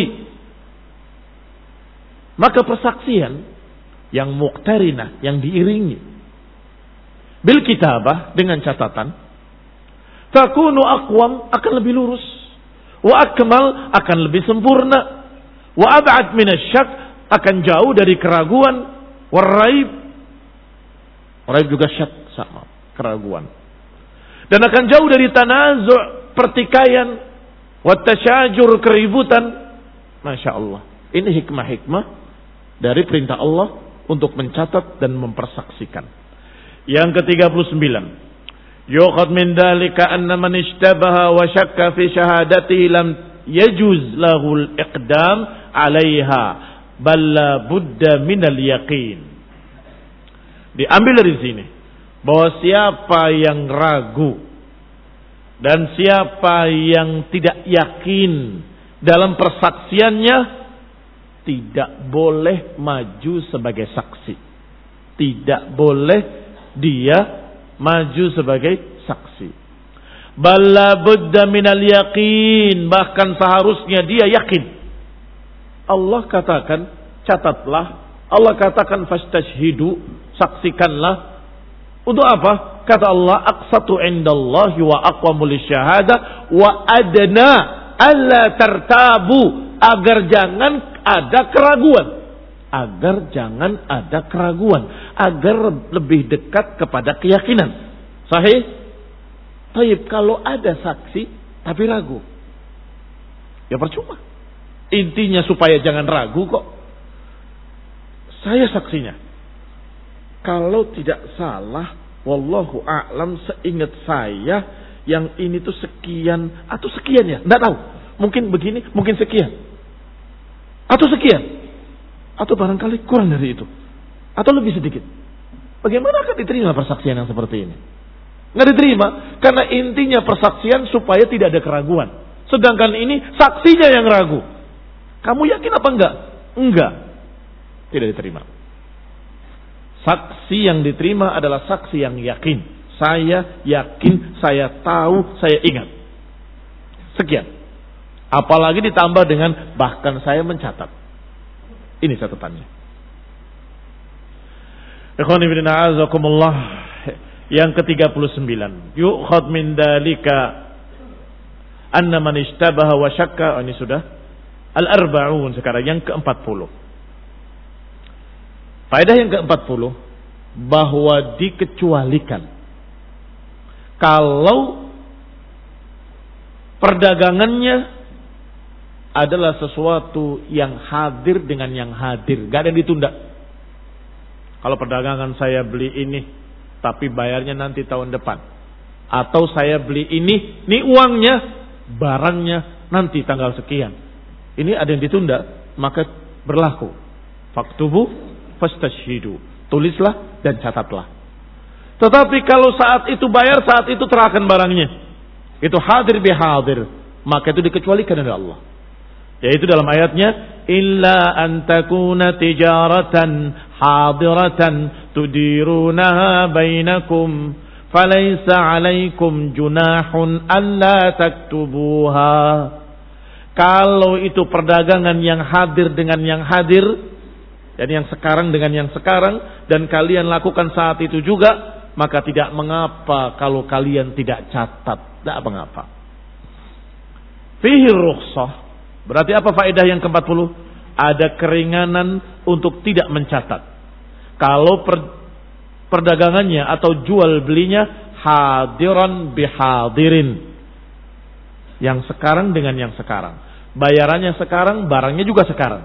Maka persaksian yang muqtarinah, yang diiringi bil kitabah, dengan catatan, takunu aqwam, akan lebih lurus, wa akmal, akan lebih sempurna, wa ab'ad minasyak, akan jauh dari keraguan, waraib, raib juga syak, sama, keraguan, dan akan jauh dari tanazu', pertikaian, wa tasyajur, keributan. Masya Allah, ini hikmah-hikmah dari perintah Allah untuk mencatat dan mempersaksikan. Yang ke tiga puluh sembilan, yukhad min dalika anna man ishtabaha wa syakka fi syahadatihi lam yajuz lahu al-iqdam 'alaiha bal la budda minal yaqin. Diambil dari sini bahwa siapa yang ragu dan siapa yang tidak yakin dalam persaksiannya tidak boleh maju sebagai saksi. Tidak boleh dia maju sebagai saksi. Balla budda minal yaqin, bahkan seharusnya dia yakin. Allah katakan, catatlah. Allah katakan fastashhidu, saksikanlah. Untuk apa? Kata Allah, aqsatu indallahi wa aqwamu lisyahada wa adna alla tartabu, agar jangan ada keraguan. Agar jangan ada keraguan, agar lebih dekat kepada keyakinan. Sahih? Taib, kalau ada saksi tapi ragu, ya percuma. Intinya supaya jangan ragu kok. Saya saksinya. Kalau tidak salah, wallahu a'lam, seingat saya yang ini tuh sekian atau sekian ya, enggak tahu. Mungkin begini, mungkin sekian. Atau sekian. Atau barangkali kurang dari itu. Atau lebih sedikit. Bagaimana akan diterima persaksian yang seperti ini? Nggak diterima. Karena intinya persaksian supaya tidak ada keraguan. Sedangkan ini saksinya yang ragu. Kamu yakin apa enggak? Enggak. Tidak diterima. Saksi yang diterima adalah saksi yang yakin. Saya yakin, saya tahu, saya ingat. Sekian. Apalagi ditambah dengan bahkan saya mencatat. Ini catatannya. Ikhwani fillah, azakumullah. Yang ke tiga puluh sembilan, yu'khad min dalika anna man ishtabaha wa syakka. Oh, ini sudah al-arba'un. Sekarang yang ke empat puluh. Faedah yang ke empat puluh, bahwa dikecualikan kalau perdagangannya adalah sesuatu yang hadir dengan yang hadir, gak ada yang ditunda. Kalau perdagangan saya beli ini, tapi bayarnya nanti tahun depan, atau saya beli ini, ini uangnya, barangnya nanti tanggal sekian, ini ada yang ditunda, maka berlaku faktubu fastashhidu, tulislah dan catatlah. Tetapi kalau saat itu bayar, saat itu serahkan barangnya, itu hadir bihadir, maka itu dikecualikan oleh Allah. Yaitu dalam ayatnya, illa an takuna tijaratan hadiratan tudirunaha bainakum falaysa 'alaikum junahun alla taktubuha. Kalau itu perdagangan yang hadir dengan yang hadir, dan yang sekarang dengan yang sekarang, dan kalian lakukan saat itu juga, maka tidak mengapa kalau kalian tidak catat. Tidak mengapa. Fihi rukhsah. Berarti apa faedah yang keempat puluh? Ada keringanan untuk tidak mencatat. Kalau per, perdagangannya atau jual belinya hadiran bihadirin. Yang sekarang dengan yang sekarang. Bayarannya sekarang, barangnya juga sekarang.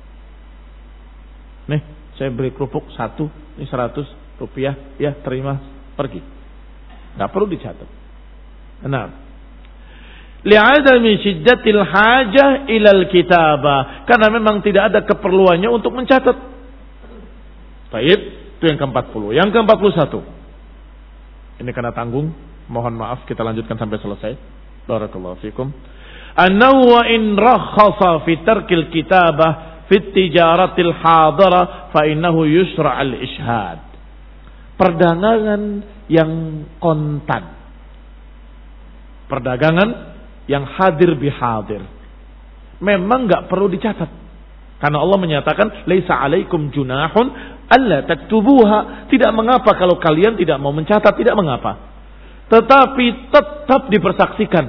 Nih, saya beli kerupuk satu, ini seratus rupiah, ya terima, pergi. Nggak perlu dicatat. Nah, li'adami syiddatil hajah ilal kitabah, karena memang tidak ada keperluannya untuk mencatat. Baik, itu yang keempat puluh. Yang keempat puluh satu. Ini karena tanggung, mohon maaf kita lanjutkan sampai selesai. Barakallahu fikum. Annahu wa in rakhasa fi tarkil kitabah fi tijaratil hadira fa innahu yusra al ishhad. Perdagangan yang kontan. Perdagangan yang hadir bihadir. Memang enggak perlu dicatat. Karena Allah menyatakan laisa 'alaikum junahun alla taktubuha. Tidak mengapa kalau kalian tidak mau mencatat, tidak mengapa. Tetapi tetap dipersaksikan.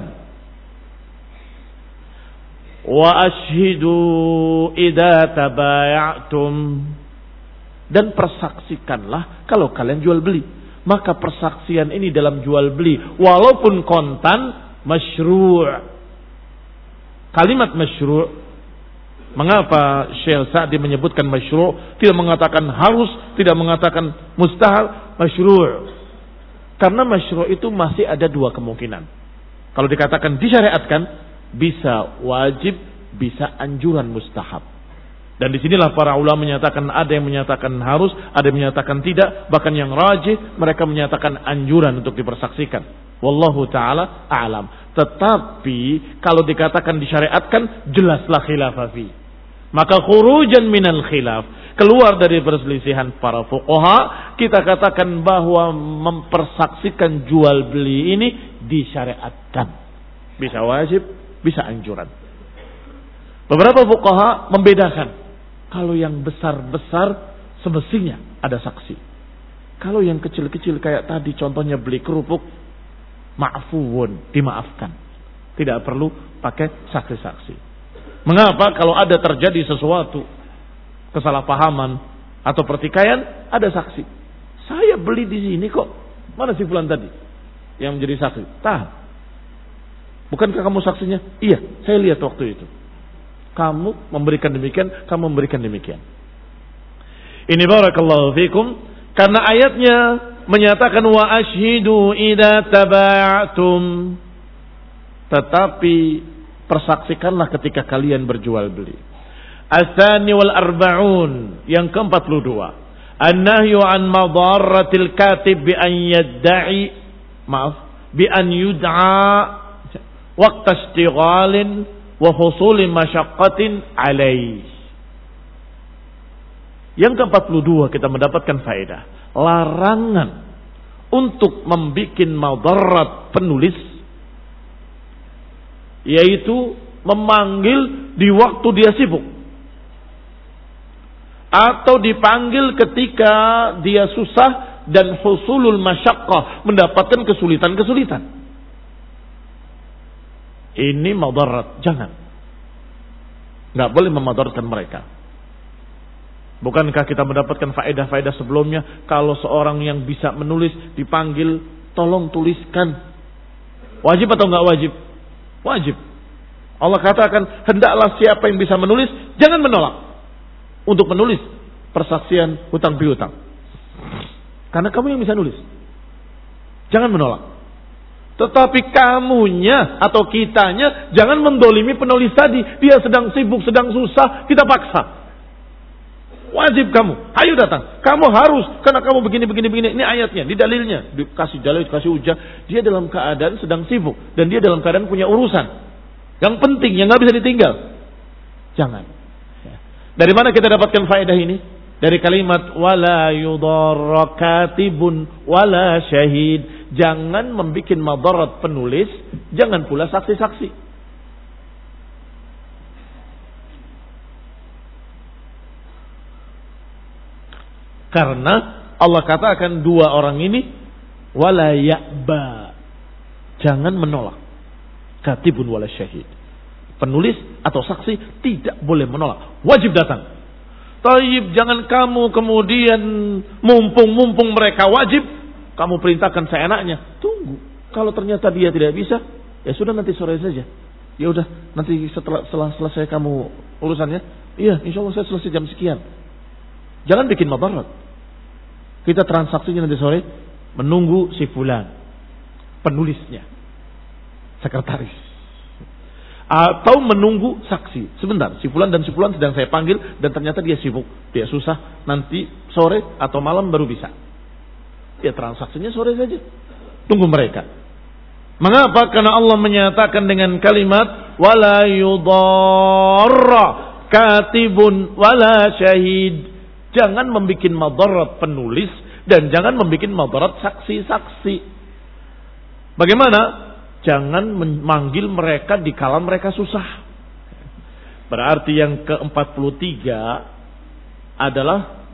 Wa ashhidu idza tabaya'tum. Dan persaksikanlah kalau kalian jual beli. Maka persaksian ini dalam jual beli walaupun kontan masyru'. Kalimat masyru', mengapa Syekh Sa'di menyebutkan masyru', tidak mengatakan harus, tidak mengatakan mustahil, masyru'. Karena masyru' itu masih ada dua kemungkinan. Kalau dikatakan disyariatkan, bisa wajib, bisa anjuran mustahab. Dan disinilah para ulama menyatakan, ada yang menyatakan harus, ada yang menyatakan tidak, bahkan yang rajih mereka menyatakan anjuran untuk dipersaksikan. Wallahu ta'ala a'lam. Tetapi kalau dikatakan disyariatkan, jelaslah khilafah fi. Maka khurujan minal khilaf, keluar dari perselisihan para fuqaha, kita katakan bahwa mempersaksikan jual beli ini disyariatkan. Bisa wajib, bisa anjuran. Beberapa fuqaha membedakan. Kalau yang besar-besar semestinya ada saksi. Kalau yang kecil-kecil kayak tadi contohnya beli kerupuk, ma'fuun, dimaafkan. Tidak perlu pakai saksi-saksi. Mengapa? Kalau ada terjadi sesuatu kesalahpahaman atau pertikaian, ada saksi. Saya beli di sini kok. Mana si fulan tadi yang menjadi saksi? Tahan. Bukankah kamu saksinya? Iya, saya lihat waktu itu. Kamu memberikan demikian, kamu memberikan demikian. Ini barakallahu fikum, karena ayatnya menyatakan wa ashhidu idza tabaya'tum. Tetapi persaksikanlah ketika kalian berjual beli. As-tsani wal arba'un, yang ke-empat puluh dua. An-nahyu an madarratil katib bi an yadda'i, maaf, bi an yud'a waqta ishtighalin wa husuli masyaqqatin alaih. Yang ke-empat puluh dua kita mendapatkan faedah. Larangan untuk membuat madarat penulis, yaitu memanggil di waktu dia sibuk, atau dipanggil ketika dia susah dan husulul masyaqqah, mendapatkan kesulitan-kesulitan. Ini madarat, jangan. Nggak boleh memadaratkan mereka. Bukankah kita mendapatkan faedah-faedah sebelumnya, kalau seorang yang bisa menulis dipanggil, tolong tuliskan. Wajib atau nggak wajib? Wajib. Allah katakan, hendaklah siapa yang bisa menulis, jangan menolak untuk menulis persaksian hutang piutang. Karena kamu yang bisa nulis. Jangan menolak. Tetapi kamunya atau kitanya jangan mendolimi penulis tadi. Dia sedang sibuk, sedang susah, kita paksa. Wajib kamu, ayo datang. Kamu harus, karena kamu begini, begini, begini. Ini ayatnya, di dalilnya. Dikasih dalil, dikasih hujah. Dia dalam keadaan sedang sibuk. Dan dia dalam keadaan punya urusan yang penting, yang gak bisa ditinggal. Jangan. Dari mana kita dapatkan faedah ini? Dari kalimat wala yudarra katibun wala syahid. Jangan membikin madarat penulis, jangan pula saksi-saksi. Karena Allah katakan dua orang ini wala ya'ba. Jangan menolak. Katibun wala syahid. Penulis atau saksi tidak boleh menolak. Wajib datang. Taib, jangan kamu kemudian mumpung-mumpung mereka wajib, kamu perintahkan seenaknya. Tunggu. Kalau ternyata dia tidak bisa, ya sudah nanti sore saja. Ya udah, nanti setelah, setelah selesai kamu urusannya, iya, insya Allah saya selesai jam sekian. Jangan bikin madarat. Kita transaksinya nanti sore, menunggu si fulan, penulisnya, sekretaris. Atau menunggu saksi. Sebentar, si fulan dan si fulan sedang saya panggil dan ternyata dia sibuk, dia susah, nanti sore atau malam baru bisa. Ya transaksinya sore saja. Tunggu mereka. Mengapa? Karena Allah menyatakan dengan kalimat wala yudarra katibun wala syahid. Jangan membuat madarat penulis dan jangan membuat madarat saksi-saksi. Bagaimana? Jangan memanggil mereka di kala mereka susah. Berarti yang ke empat puluh tiga adalah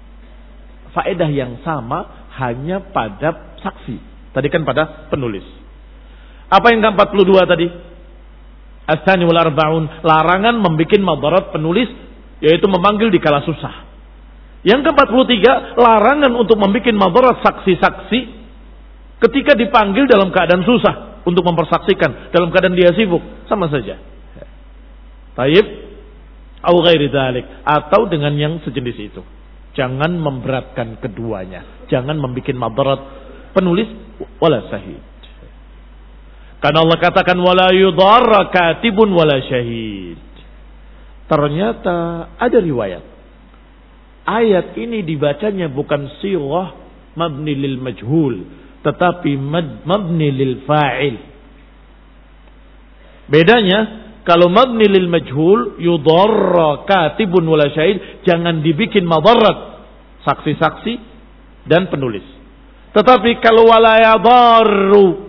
faedah yang sama hanya pada saksi. Tadi kan pada penulis. Apa yang ke empat puluh dua tadi? As-sani wal arba'un, larangan membuat madarat penulis, yaitu memanggil di kala susah. Yang ke empat puluh tiga, larangan untuk membuat madarat saksi-saksi ketika dipanggil dalam keadaan susah untuk mempersaksikan, dalam keadaan dia sibuk, sama saja. Taib au ghairi dzalik, atau dengan yang sejenis itu. Jangan memberatkan keduanya. Jangan membuat madarat penulis wala syahid. Karena Allah katakan wala yudarra katibun wala syahid. Ternyata ada riwayat. Ayat ini dibacanya bukan sirah mabni lil majhul, tetapi mabni lil fa'il. Bedanya, kalau mabni lil majhul yudarra katibun wala syahid, jangan dibikin madarat saksi-saksi dan penulis. Tetapi kalau wala yadarru,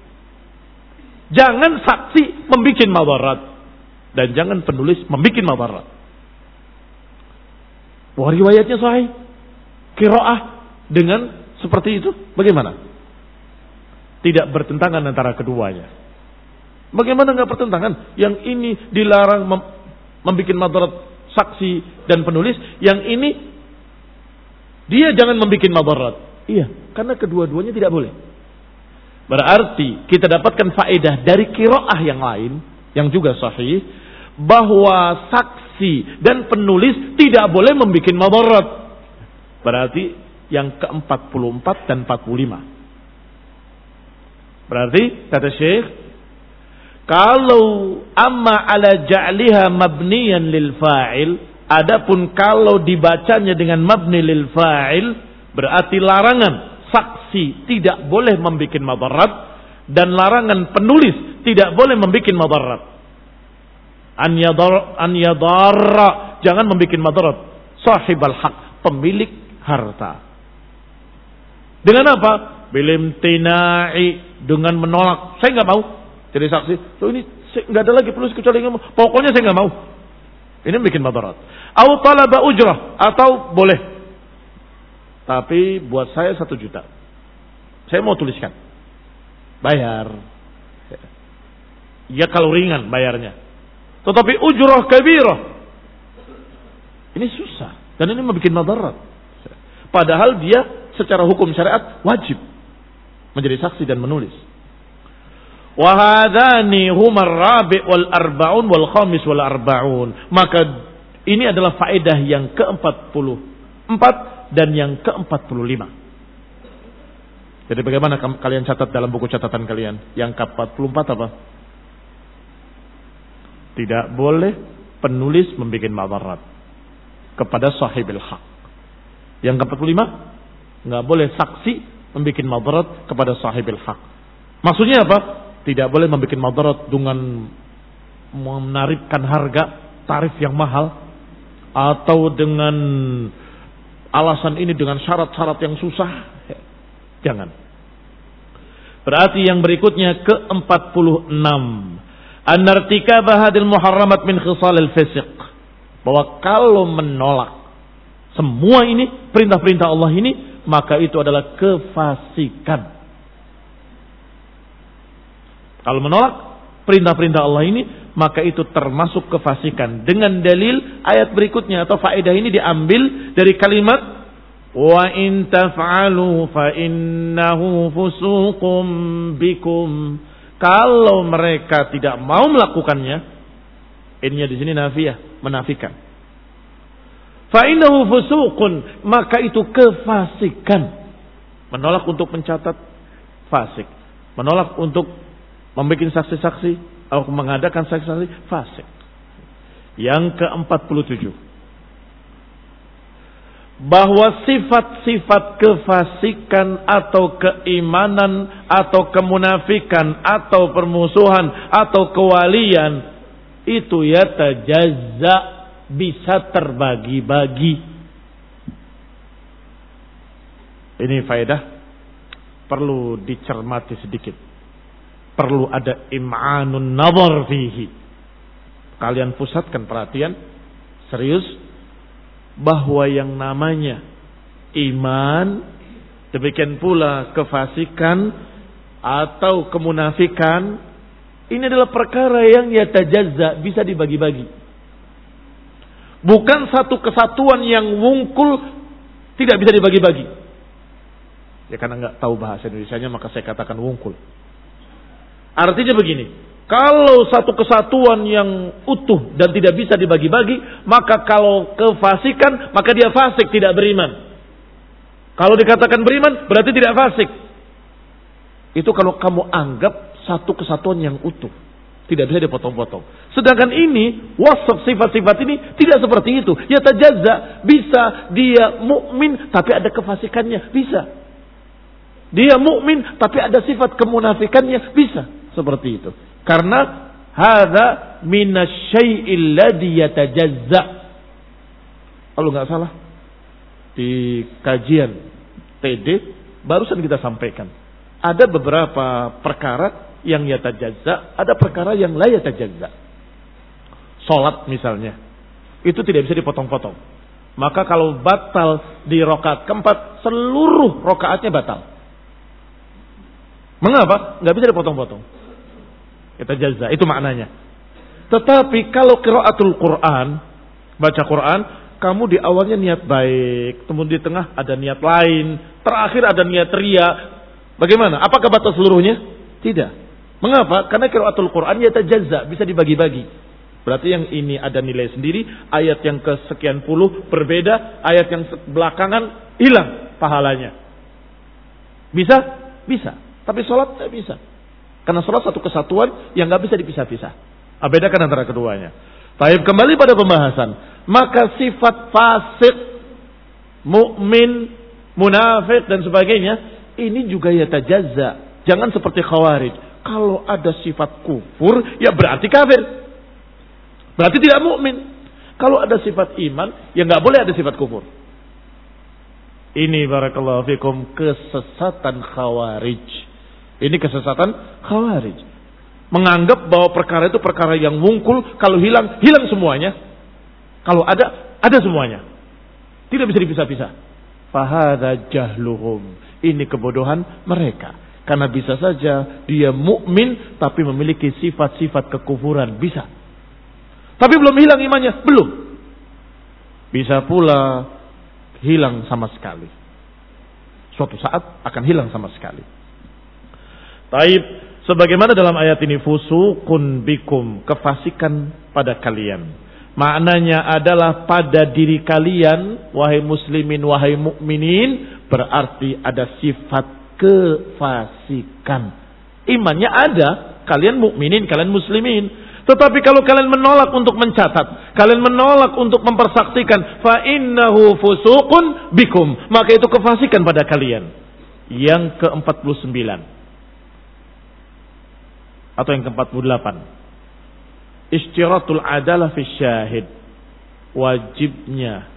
jangan saksi membikin madarat dan jangan penulis membikin madarat. Wah, riwayatnya sahih. Qiraah dengan seperti itu bagaimana? Tidak bertentangan antara keduanya. Bagaimana enggak bertentangan? Yang ini dilarang mem- membuat madarat saksi dan penulis, yang ini dia jangan membuat madarat. Iya, karena kedua-duanya tidak boleh. Berarti kita dapatkan faedah dari qiraah yang lain yang juga sahih, bahwa saksi dan penulis tidak boleh membuat madarat. Berarti yang ke empat puluh empat dan empat puluh lima. Berarti kata Syekh, kalau amma ala ja'liha mabniyan lil fa'il, adapun kalau dibacanya dengan mabni lil fa'il, berarti larangan saksi tidak boleh membuat madarat dan larangan penulis tidak boleh membuat madarat. An yadar an yadarra, jangan membuat madarat sahibal haq, pemilik harta. Dengan apa? Bilimtina'i, dengan menolak. Saya nggak mau jadi saksi. So ini nggak ada lagi penulis kecuali yang mau. Pokoknya saya nggak mau. Ini bikin madarat. Au talaba ujrah, atau boleh. Tapi buat saya satu juta. Saya mau tuliskan. Bayar. Ya kalau ringan bayarnya. Tetapi ujrah kabirah, ini susah. Dan ini membuat madarat. Padahal dia secara hukum syariat wajib menjadi saksi dan menulis. Wahadani humar rabi wal arba'un wal khamis wal arba'un. Maka ini adalah faedah yang ke empat puluh empat dan yang ke empat puluh lima. Jadi bagaimana kalian catat dalam buku catatan kalian? Yang ke empat puluh empat apa? Tidak boleh penulis membuat madarat kepada sahibil haq. Yang ke empat puluh lima, nggak boleh saksi membuat madarat kepada sahibil haq. Maksudnya apa? Tidak boleh membuat madarat dengan menarikkan harga tarif yang mahal atau dengan alasan ini dengan syarat-syarat yang susah. Jangan. Berarti yang berikutnya ke empat puluh enam. An-irtikaba hadil muharramat min khisalil fisq. Bahwa kalau menolak semua ini, perintah-perintah Allah ini, maka itu adalah kefasikan. Kalau menolak perintah-perintah Allah ini, maka itu termasuk kefasikan. Dengan dalil ayat berikutnya atau faedah ini diambil dari kalimat wa in taf'alu fa innahu fusuqum bikum. Kalau mereka tidak mau melakukannya, ininya di sini nafiyah, menafikan. Fa innahu fusuqun, maka itu kefasikan. Menolak untuk mencatat fasik, menolak untuk membuat saksi-saksi atau mengadakan saksi-saksi fasik. Yang ke empat puluh tujuh, bahwa sifat-sifat kefasikan atau keimanan atau kemunafikan atau permusuhan atau kewalian itu yatajazza, bisa terbagi-bagi. Ini faedah perlu dicermati sedikit. Perlu ada im'anun nazar fihi. Kalian pusatkan perhatian serius bahwa yang namanya iman, demikian pula kefasikan atau kemunafikan, ini adalah perkara yang yatajazza, bisa dibagi-bagi. Bukan satu kesatuan yang wungkul, tidak bisa dibagi-bagi. Ya karena nggak tahu bahasa Indonesianya maka saya katakan wungkul. Artinya begini, kalau satu kesatuan yang utuh dan tidak bisa dibagi-bagi, maka kalau kefasikan, maka dia fasik, tidak beriman. Kalau dikatakan beriman, berarti tidak fasik. Itu kalau kamu anggap satu kesatuan yang utuh, tidak bisa dipotong-potong. Sedangkan ini, wasaf sifat-sifat ini tidak seperti itu. Ya tajazza, bisa dia mukmin tapi ada kefasikannya, bisa. Dia mukmin tapi ada sifat kemunafikannya, bisa. Seperti itu. Karena hadza minasyai'il ladzi yatajazza. Kalau nggak salah di kajian T D barusan kita sampaikan, ada beberapa perkara yang yatajazza, ada perkara yang la yatajazza. Salat misalnya, itu tidak bisa dipotong-potong. Maka kalau batal di rakaat keempat, seluruh rakaatnya batal. Mengapa? Nggak bisa dipotong-potong. Yatajazza, itu maknanya. Tetapi kalau qiraatul Quran, baca Quran, kamu di awalnya niat baik, kemudian di tengah ada niat lain, terakhir ada niat ria. Bagaimana? Apakah batal seluruhnya? Tidak. Mengapa? Karena qiraatul Quran yatajazza, bisa dibagi-bagi. Berarti yang ini ada nilai sendiri, ayat yang kesekian puluh berbeda, ayat yang belakangan hilang pahalanya. Bisa? Bisa. Tapi sholat tidak bisa. Karena sholat satu kesatuan yang nggak bisa dipisah-pisah. Ah, bedakan antara keduanya. Baik, kembali pada pembahasan. Maka sifat fasik, mukmin, munafik dan sebagainya, ini juga yatajazza. Jangan seperti khawarij. Kalau ada sifat kufur, ya berarti kafir. Berarti tidak mukmin. Kalau ada sifat iman, ya nggak boleh ada sifat kufur. Ini barakallahu fikum kesesatan khawarij. Ini kesesatan khawarij. Menganggap bahwa perkara itu perkara yang wungkul, kalau hilang, hilang semuanya. Kalau ada, ada semuanya. Tidak bisa dipisah-pisah. Fahadha jahluhum. Ini kebodohan mereka. Karena bisa saja dia mukmin tapi memiliki sifat-sifat kekufuran. Bisa. Tapi belum hilang imannya. Belum. Bisa pula hilang sama sekali. Suatu saat akan hilang sama sekali. Taib, sebagaimana dalam ayat ini, fusuqun bikum, kefasikan pada kalian. Maknanya adalah pada diri kalian, wahai muslimin, wahai mukminin, berarti ada sifat kefasikan. Imannya ada, kalian mukminin, kalian muslimin. Tetapi kalau kalian menolak untuk mencatat, kalian menolak untuk mempersaksikan, fa innahu fusuqun bikum, maka itu kefasikan pada kalian. Yang ke empat puluh sembilan. Atau yang ke empat puluh delapan. Ishtiratul adalah fi syahid. Wajibnya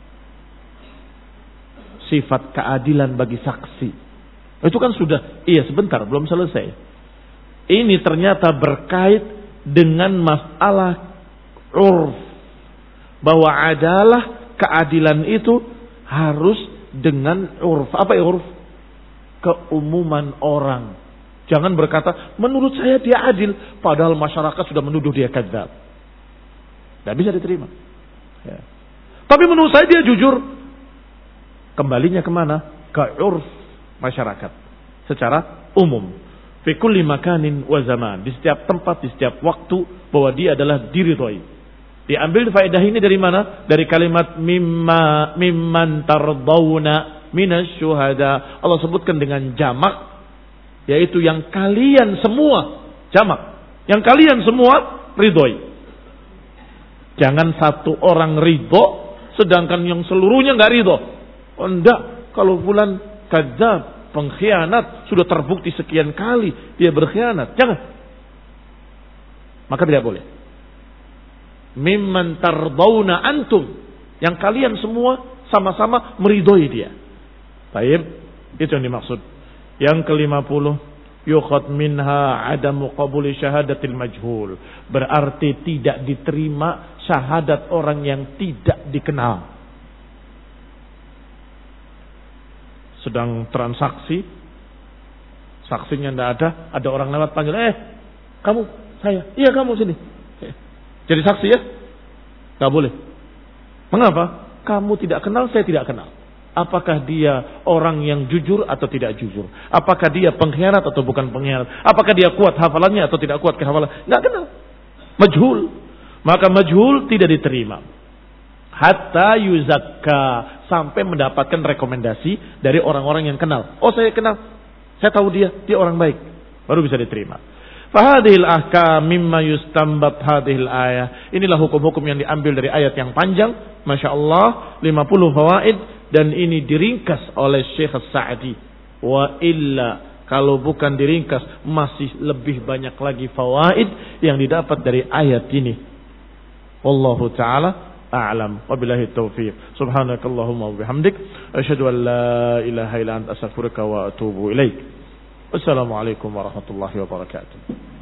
sifat keadilan bagi saksi. Itu kan sudah, iya sebentar, belum selesai. Ini ternyata berkait dengan masalah urf. Bahwa adalah keadilan itu harus dengan urf. Apa urf? Keumuman orang. Jangan berkata, menurut saya dia adil. Padahal masyarakat sudah menuduh dia kadzab. Tidak bisa diterima. Ya. Tapi menurut saya dia jujur. Kembalinya kemana? Ke urf masyarakat. Secara umum. Fi kulli makanin wa zaman. Di setiap tempat, di setiap waktu. Bahwa dia adalah diridhoi. Diambil faedah ini dari mana? Dari kalimat mimma mimman tardawna minasyuhada. Allah sebutkan dengan jamak. Yaitu yang kalian semua. Jamak. Yang kalian semua ridhoi. Jangan satu orang ridho. Sedangkan yang seluruhnya gak ridho. Oh enggak. Kalau fulan kadzab, pengkhianat, sudah terbukti sekian kali dia berkhianat. Jangan. Maka tidak boleh. Mimman tardawna antum. Yang kalian semua sama-sama meridhoi dia. Baik. Itu yang dimaksud. Yang kelima puluh. Yukhad minha adamu qabuli syahadatil majhul. Berarti tidak diterima syahadat orang yang tidak dikenal. Sedang transaksi. Saksinya tidak ada. Ada orang lewat panggil. Eh kamu, saya. Iya kamu sini. Jadi saksi ya? Gak boleh. Mengapa? Kamu tidak kenal, saya tidak kenal. Apakah dia orang yang jujur atau tidak jujur? Apakah dia pengkhianat atau bukan pengkhianat? Apakah dia kuat hafalannya atau tidak kuat kehafalan? Gak kenal. Majhul. Maka majhul tidak diterima. Hatta yuzakka. Sampai mendapatkan rekomendasi dari orang-orang yang kenal. Oh saya kenal. Saya tahu dia. Dia orang baik. Baru bisa diterima. Fahadhil ahkam mimma yustambat hadhil ayah. Inilah hukum-hukum yang diambil dari ayat yang panjang. Masya Allah. lima puluh fawaid. Dan ini diringkas oleh Syekh As-Sa'di. Wa illa. Kalau bukan diringkas. Masih lebih banyak lagi fawaid. Yang didapat dari ayat ini. Wallahu ta'ala a'lam. Wabillahi taufiq. Subhanakallahumma wabihamdik. Asyhadu an la ilaha illa anta astaghfiruka wa atubu ilaik. Wassalamualaikum warahmatullahi wabarakatuh.